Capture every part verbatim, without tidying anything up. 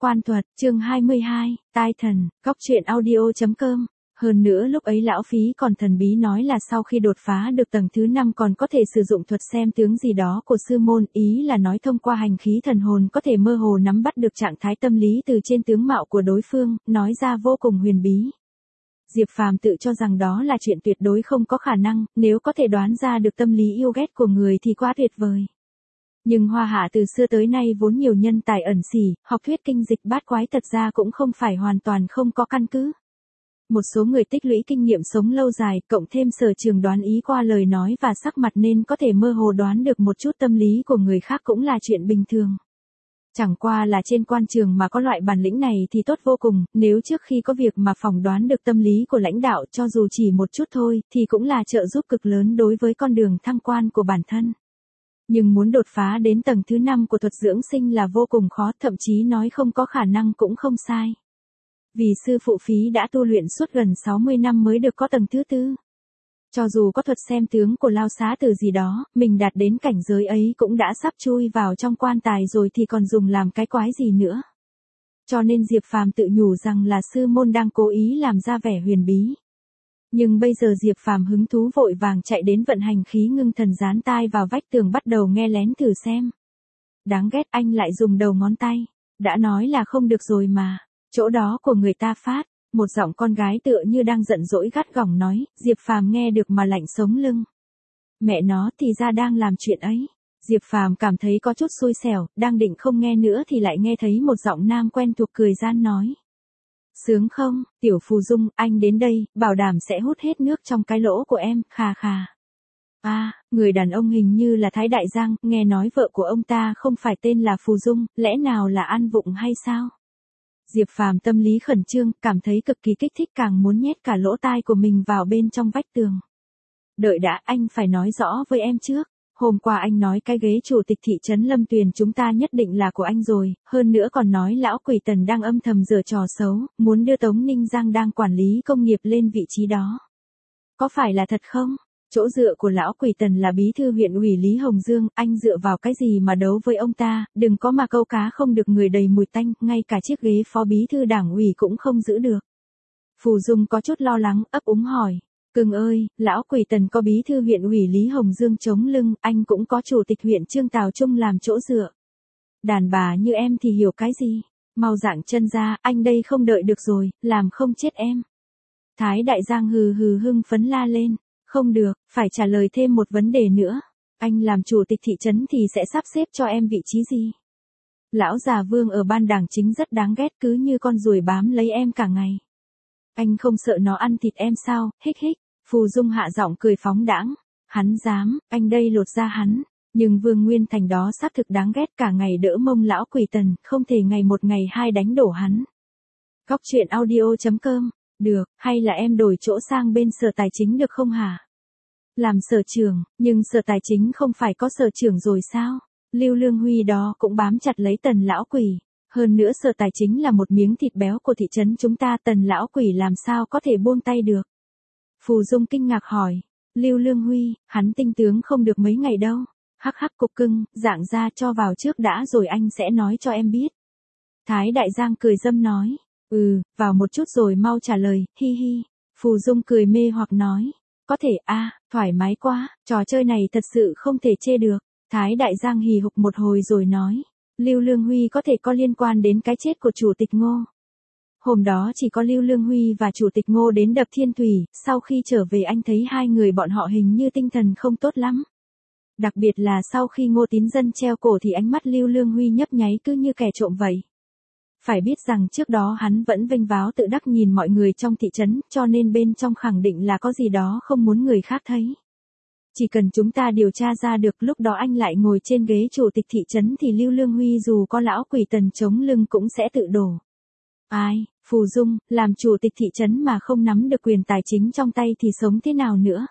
Quan thuật, chương hai mươi hai, tai thần, góc truyện audio chấm com. Hơn nữa lúc ấy lão phí còn thần bí nói là sau khi đột phá được tầng thứ năm còn có thể sử dụng thuật xem tướng gì đó của sư môn, ý là nói thông qua hành khí thần hồn có thể mơ hồ nắm bắt được trạng thái tâm lý từ trên tướng mạo của đối phương, nói ra vô cùng huyền bí. Diệp Phàm tự cho rằng đó là chuyện tuyệt đối không có khả năng, nếu có thể đoán ra được tâm lý yêu ghét của người thì quá tuyệt vời. Nhưng Hoa Hạ từ xưa tới nay vốn nhiều nhân tài ẩn xỉ, học thuyết kinh dịch bát quái thật ra cũng không phải hoàn toàn không có căn cứ. Một số người tích lũy kinh nghiệm sống lâu dài, cộng thêm sở trường đoán ý qua lời nói và sắc mặt nên có thể mơ hồ đoán được một chút tâm lý của người khác cũng là chuyện bình thường. Chẳng qua là trên quan trường mà có loại bản lĩnh này thì tốt vô cùng, nếu trước khi có việc mà phỏng đoán được tâm lý của lãnh đạo cho dù chỉ một chút thôi, thì cũng là trợ giúp cực lớn đối với con đường thăng quan của bản thân. Nhưng muốn đột phá đến tầng thứ năm của thuật dưỡng sinh là vô cùng khó, thậm chí nói không có khả năng cũng không sai. Vì sư phụ Phí đã tu luyện suốt gần sáu mươi năm mới được có tầng thứ tư. Cho dù có thuật xem tướng của Lao Xá Tử gì đó, mình đạt đến cảnh giới ấy cũng đã sắp chui vào trong quan tài rồi thì còn dùng làm cái quái gì nữa. Cho nên Diệp Phàm tự nhủ rằng là sư môn đang cố ý làm ra vẻ huyền bí. Nhưng bây giờ Diệp Phàm hứng thú vội vàng chạy đến vận hành khí ngưng thần dán tai vào vách tường bắt đầu nghe lén thử xem. Đáng ghét, anh lại dùng đầu ngón tay. Đã nói là không được rồi mà. Chỗ đó của người ta phát. Một giọng con gái tựa như đang giận dỗi gắt gỏng nói, Diệp Phàm nghe được mà lạnh sống lưng. Mẹ nó thì ra đang làm chuyện ấy. Diệp Phàm cảm thấy có chút xui xẻo, đang định không nghe nữa thì lại nghe thấy một giọng nam quen thuộc cười gian nói. Sướng không, Tiểu Phù Dung, anh đến đây, bảo đảm sẽ hút hết nước trong cái lỗ của em, khà khà. À, người đàn ông hình như là Thái Đại Giang, nghe nói vợ của ông ta không phải tên là Phù Dung, lẽ nào là ăn vụng hay sao? Diệp Phàm tâm lý khẩn trương, cảm thấy cực kỳ kích thích càng muốn nhét cả lỗ tai của mình vào bên trong vách tường. Đợi đã, anh phải nói rõ với em trước. Hôm qua anh nói cái ghế chủ tịch thị trấn Lâm Tuyền chúng ta nhất định là của anh rồi, hơn nữa còn nói lão quỷ Tần đang âm thầm giở trò xấu, muốn đưa Tống Ninh Giang đang quản lý công nghiệp lên vị trí đó. Có phải là thật không? Chỗ dựa của lão quỷ Tần là bí thư huyện ủy Lý Hồng Dương, anh dựa vào cái gì mà đấu với ông ta, đừng có mà câu cá không được người đầy mùi tanh, ngay cả chiếc ghế phó bí thư đảng ủy cũng không giữ được. Phù Dung có chút lo lắng, ấp úng hỏi. Cưng ơi, lão quỷ Tần có bí thư huyện ủy Lý Hồng Dương chống lưng, anh cũng có chủ tịch huyện Trương Tào Trung làm chỗ dựa. Đàn bà như em thì hiểu cái gì? Mau dạng chân ra, anh đây không đợi được rồi, làm không chết em. Thái Đại Giang hừ hừ hưng phấn la lên. Không được, phải trả lời thêm một vấn đề nữa. Anh làm chủ tịch thị trấn thì sẽ sắp xếp cho em vị trí gì? Lão già Vương ở ban đảng chính rất đáng ghét, cứ như con ruồi bám lấy em cả ngày. Anh không sợ nó ăn thịt em sao, hích hích. Phù Dung hạ giọng cười phóng đãng. Hắn dám, anh đây lột ra hắn. Nhưng Vương Nguyên Thành đó xác thực đáng ghét, cả ngày đỡ mông lão quỷ Tần, không thể ngày một ngày hai đánh đổ hắn. Góc truyện audio chấm com. Được, hay là em đổi chỗ sang bên sở tài chính được không hả? Làm sở trưởng, nhưng sở tài chính không phải có sở trưởng rồi sao? Lưu Lương Huy đó cũng bám chặt lấy Tần lão quỷ. Hơn nữa sở tài chính là một miếng thịt béo của thị trấn chúng ta, Tần lão quỷ làm sao có thể buông tay được? Phù Dung kinh ngạc hỏi. Lưu Lương Huy, hắn tinh tướng không được mấy ngày đâu. Hắc hắc cục cưng, dạng ra cho vào trước đã rồi anh sẽ nói cho em biết. Thái Đại Giang cười dâm nói. Ừ, vào một chút rồi mau trả lời, hi hi. Phù Dung cười mê hoặc nói. Có thể a, à, thoải mái quá, trò chơi này thật sự không thể chê được. Thái Đại Giang hì hục một hồi rồi nói. Lưu Lương Huy có thể có liên quan đến cái chết của chủ tịch Ngô. Hôm đó chỉ có Lưu Lương Huy và chủ tịch Ngô đến đập Thiên Thủy, sau khi trở về anh thấy hai người bọn họ hình như tinh thần không tốt lắm. Đặc biệt là sau khi Ngô Tín Dân treo cổ thì ánh mắt Lưu Lương Huy nhấp nháy cứ như kẻ trộm vậy. Phải biết rằng trước đó hắn vẫn vênh váo tự đắc nhìn mọi người trong thị trấn, cho nên bên trong khẳng định là có gì đó không muốn người khác thấy. Chỉ cần chúng ta điều tra ra được lúc đó anh lại ngồi trên ghế chủ tịch thị trấn thì Lưu Lương Huy dù có lão quỷ Tần chống lưng cũng sẽ tự đổ. Ai, Phù Dung, làm chủ tịch thị trấn mà không nắm được quyền tài chính trong tay thì sống thế nào nữa?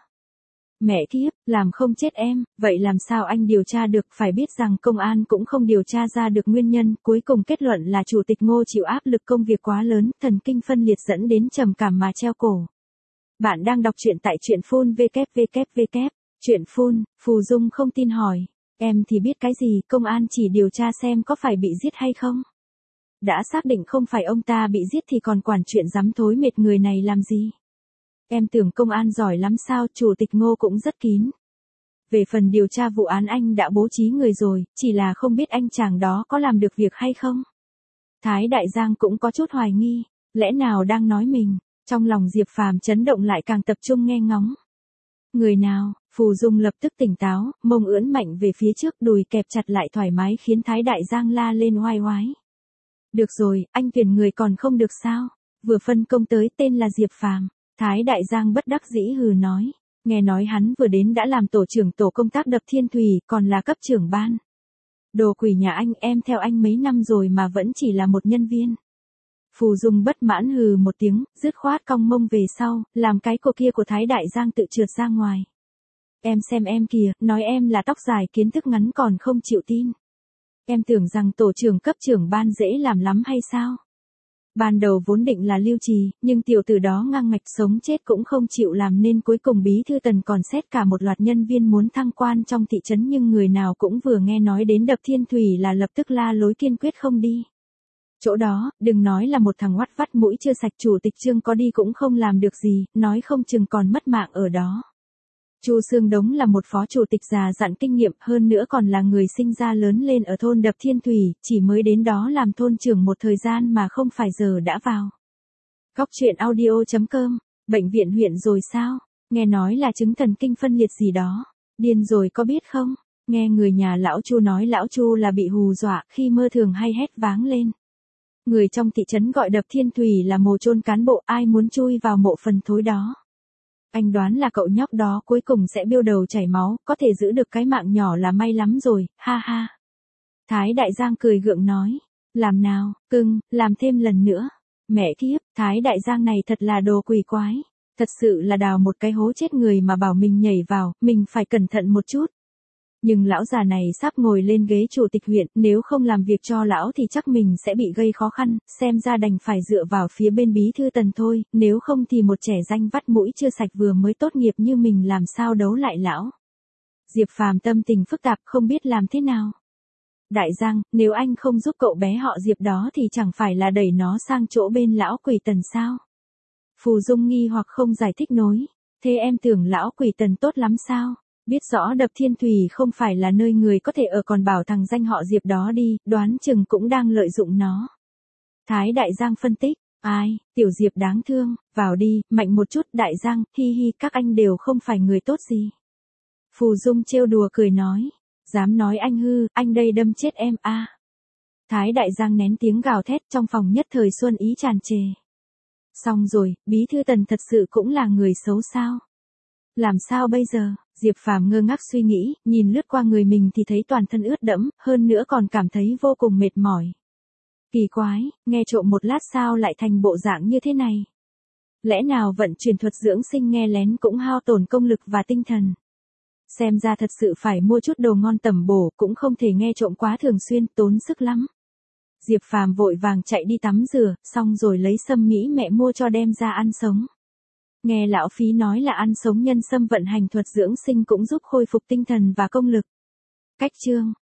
Mẹ kiếp, làm không chết em, vậy làm sao anh điều tra được? Phải biết rằng công an cũng không điều tra ra được nguyên nhân, cuối cùng kết luận là chủ tịch Ngô chịu áp lực công việc quá lớn, thần kinh phân liệt dẫn đến trầm cảm mà treo cổ. Bạn đang đọc truyện tại truyện phun vê kép vê kép vê kép, truyện phun, Phù Dung không tin hỏi, em thì biết cái gì, công an chỉ điều tra xem có phải bị giết hay không. Đã xác định không phải ông ta bị giết thì còn quản chuyện dám thối mệt người này làm gì. Em tưởng công an giỏi lắm sao, chủ tịch Ngô cũng rất kín. Về phần điều tra vụ án anh đã bố trí người rồi, chỉ là không biết anh chàng đó có làm được việc hay không. Thái Đại Giang cũng có chút hoài nghi, lẽ nào đang nói mình, trong lòng Diệp Phàm chấn động lại càng tập trung nghe ngóng. Người nào, Phù Dung lập tức tỉnh táo, mông ưỡn mạnh về phía trước, đùi kẹp chặt lại thoải mái khiến Thái Đại Giang la lên oai oái. Được rồi, anh tuyển người còn không được sao, vừa phân công tới tên là Diệp Phàm. Thái Đại Giang bất đắc dĩ hừ nói, nghe nói hắn vừa đến đã làm tổ trưởng tổ công tác Đập Thiên Thủy, còn là cấp trưởng ban. Đồ quỷ nhà anh, em theo anh mấy năm rồi mà vẫn chỉ là một nhân viên. Phù Dung bất mãn hừ một tiếng, dứt khoát cong mông về sau, làm cái cổ kia của Thái Đại Giang tự trượt ra ngoài. Em xem em kìa, nói em là tóc dài kiến thức ngắn còn không chịu tin. Em tưởng rằng tổ trưởng cấp trưởng ban dễ làm lắm hay sao? Ban đầu vốn định là Lưu Trì, nhưng tiểu tử đó ngang ngạch sống chết cũng không chịu làm nên cuối cùng bí thư Tần còn xét cả một loạt nhân viên muốn thăng quan trong thị trấn, nhưng người nào cũng vừa nghe nói đến Đập Thiên Thủy là lập tức la lối kiên quyết không đi. Chỗ đó, đừng nói là một thằng oắt vắt mũi chưa sạch, chủ tịch Trương có đi cũng không làm được gì, nói không chừng còn mất mạng ở đó. Chu Sương Đống là một phó chủ tịch già dặn kinh nghiệm, hơn nữa còn là người sinh ra lớn lên ở thôn Đập Thiên Thủy, chỉ mới đến đó làm thôn trưởng một thời gian mà không phải giờ đã vào. Góc truyện audio chấm com, bệnh viện huyện rồi sao? Nghe nói là chứng thần kinh phân liệt gì đó. Điên rồi có biết không? Nghe người nhà lão Chu nói lão Chu là bị hù dọa, khi mơ thường hay hét váng lên. Người trong thị trấn gọi Đập Thiên Thủy là mồ chôn cán bộ, ai muốn chui vào mộ phần thối đó. Anh đoán là cậu nhóc đó cuối cùng sẽ biêu đầu chảy máu, có thể giữ được cái mạng nhỏ là may lắm rồi, ha ha. Thái Đại Giang cười gượng nói, làm nào, cưng, làm thêm lần nữa. Mẹ kiếp, Thái Đại Giang này thật là đồ quỷ quái, thật sự là đào một cái hố chết người mà bảo mình nhảy vào, mình phải cẩn thận một chút. Nhưng lão già này sắp ngồi lên ghế chủ tịch huyện, nếu không làm việc cho lão thì chắc mình sẽ bị gây khó khăn, xem ra đành phải dựa vào phía bên bí thư Tần thôi, nếu không thì một trẻ danh vắt mũi chưa sạch vừa mới tốt nghiệp như mình làm sao đấu lại lão. Diệp Phàm tâm tình phức tạp không biết làm thế nào. Đại Giang, nếu anh không giúp cậu bé họ Diệp đó thì chẳng phải là đẩy nó sang chỗ bên lão quỷ Tần sao? Phù Dung nghi hoặc không giải thích nối, thế em tưởng lão quỷ Tần tốt lắm sao? Biết rõ Đập Thiên Thủy không phải là nơi người có thể ở còn bảo thằng danh họ Diệp đó đi, đoán chừng cũng đang lợi dụng nó. Thái Đại Giang phân tích, ai, tiểu Diệp đáng thương, vào đi, mạnh một chút. Đại Giang, hi hi, các anh đều không phải người tốt gì. Phù Dung trêu đùa cười nói, dám nói anh hư, anh đây đâm chết em a. À. Thái Đại Giang nén tiếng gào thét, trong phòng nhất thời xuân ý tràn trề. Xong rồi, bí thư Tần thật sự cũng là người xấu sao? Làm sao bây giờ? Diệp Phàm ngơ ngác suy nghĩ, nhìn lướt qua người mình thì thấy toàn thân ướt đẫm, hơn nữa còn cảm thấy vô cùng mệt mỏi. Kỳ quái, nghe trộm một lát sao lại thành bộ dạng như thế này? Lẽ nào vận chuyển thuật dưỡng sinh nghe lén cũng hao tổn công lực và tinh thần? Xem ra thật sự phải mua chút đồ ngon tẩm bổ, cũng không thể nghe trộm quá thường xuyên, tốn sức lắm. Diệp Phàm vội vàng chạy đi tắm rửa, xong rồi lấy sâm mỹ mẹ mua cho đem ra ăn sống. Nghe lão Phí nói là ăn sống nhân sâm vận hành thuật dưỡng sinh cũng giúp khôi phục tinh thần và công lực. Cách chương